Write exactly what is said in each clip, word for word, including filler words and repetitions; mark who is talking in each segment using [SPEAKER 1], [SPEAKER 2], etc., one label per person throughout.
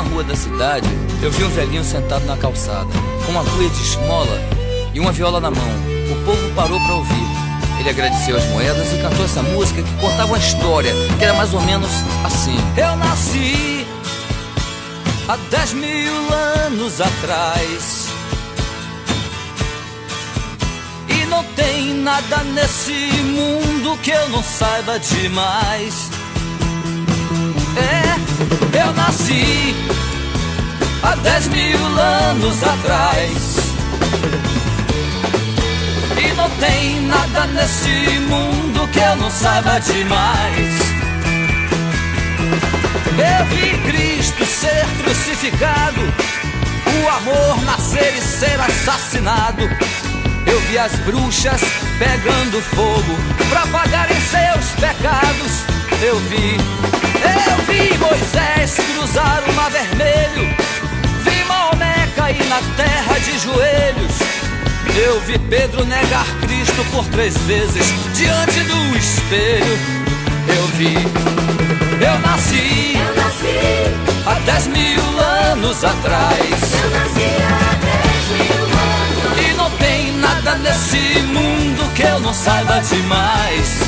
[SPEAKER 1] uma rua da cidade, eu vi um velhinho sentado na calçada, com uma cuia de esmola e uma viola na mão. O povo parou para ouvir. Ele agradeceu as moedas e cantou essa música que contava uma história, que era mais ou menos assim: eu nasci há dez mil anos atrás, e não tem nada nesse mundo que eu não saiba demais. É, eu nasci há dez mil anos atrás, e não tem nada nesse mundo que eu não saiba demais. Eu vi Cristo ser crucificado, o amor nascer e ser assassinado. Eu vi as bruxas pegando fogo pra pagarem seus pecados. Eu vi, eu vi Moisés cruzar o mar vermelho, vi Maomé cair na terra de joelhos. Eu vi Pedro negar Cristo por três vezes diante do espelho. Eu vi, eu nasci,
[SPEAKER 2] eu nasci
[SPEAKER 1] há dez mil anos atrás.
[SPEAKER 2] Eu nasci há dez mil anos.
[SPEAKER 1] E não tem nada nesse mundo que eu não saiba demais.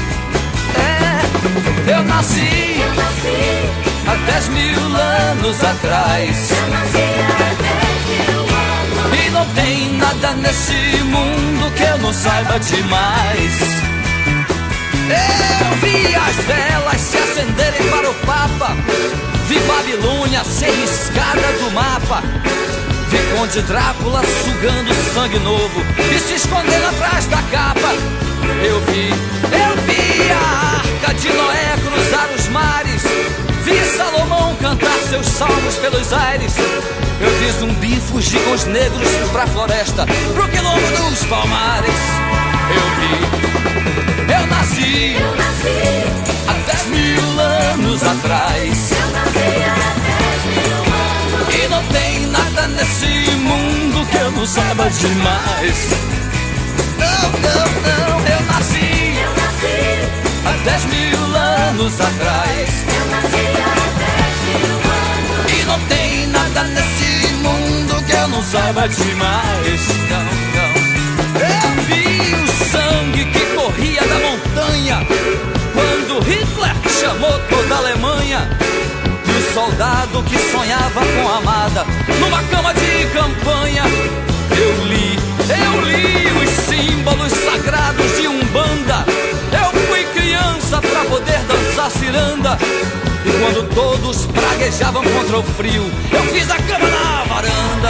[SPEAKER 1] É, eu nasci,
[SPEAKER 2] Eu nasci
[SPEAKER 1] há dez mil anos atrás.
[SPEAKER 2] Eu nasci há dez mil anos.
[SPEAKER 1] E não tem nada nesse mundo que eu não saiba demais. Eu vi as velas se acenderem para o Papa, vi Babilônia ser riscada do mapa, vi Conde Drácula sugando sangue novo e se escondendo atrás da capa. Eu vi, eu vi a Arca de Noé cruzar os mares, vi Salomão cantar seus salmos pelos aires. Eu vi Zumbi fugir com os negros pra floresta, pro quilombo dos palmares. Eu vi, eu nasci,
[SPEAKER 2] Eu nasci,
[SPEAKER 1] há dez mil anos atrás.
[SPEAKER 2] eu nasci há dez mil anos.
[SPEAKER 1] E não tem nada nesse mundo que eu não saiba demais. Não, não, não, eu nasci
[SPEAKER 2] Eu nasci,
[SPEAKER 1] há dez mil anos atrás.
[SPEAKER 2] eu nasci há dez mil anos.
[SPEAKER 1] E não tem nada nesse mundo que eu não saiba demais. Não, não. Eu vi o sangue que corria da montanha quando Hitler chamou toda a Alemanha. E o soldado que sonhava com a amada numa cama de campanha. Eu li, eu li os símbolos sagrados de Umbanda. Eu fui criança pra poder dançar ciranda. E quando todos praguejavam contra o frio, eu fiz a cama na varanda.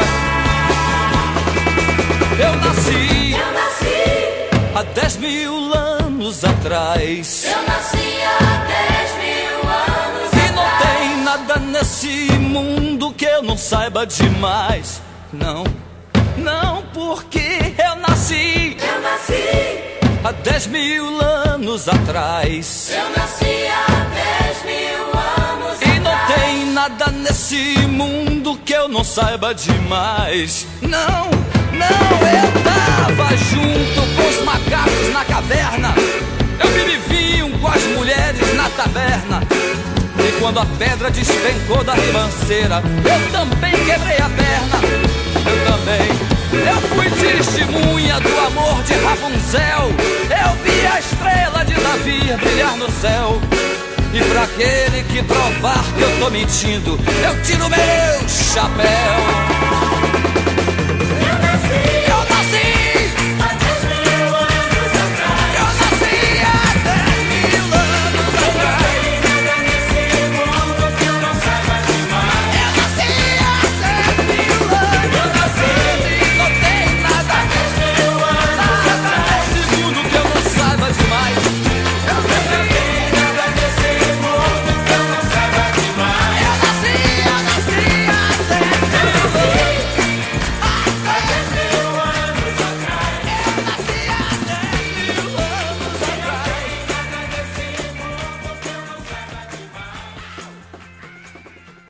[SPEAKER 1] Eu nasci
[SPEAKER 2] Eu nasci,
[SPEAKER 1] há dez mil anos atrás.
[SPEAKER 2] eu nasci há dez mil anos
[SPEAKER 1] E não
[SPEAKER 2] atrás.
[SPEAKER 1] tem nada nesse mundo que eu não saiba demais. Não, não, porque eu nasci
[SPEAKER 2] Eu nasci,
[SPEAKER 1] há dez mil anos atrás.
[SPEAKER 2] eu nasci há dez mil anos
[SPEAKER 1] E não
[SPEAKER 2] atrás.
[SPEAKER 1] tem nada nesse mundo que eu não saiba demais. Não, não, eu tava junto com os macacos na caverna. Eu bebi vinho com as mulheres na taberna. E quando a pedra despencou da ribanceira, eu também quebrei a perna. Eu também. Eu fui testemunha do amor de Rapunzel. Eu vi a estrela de Davi brilhar no céu. E pra aquele que provar que eu tô mentindo, eu tiro meu chapéu.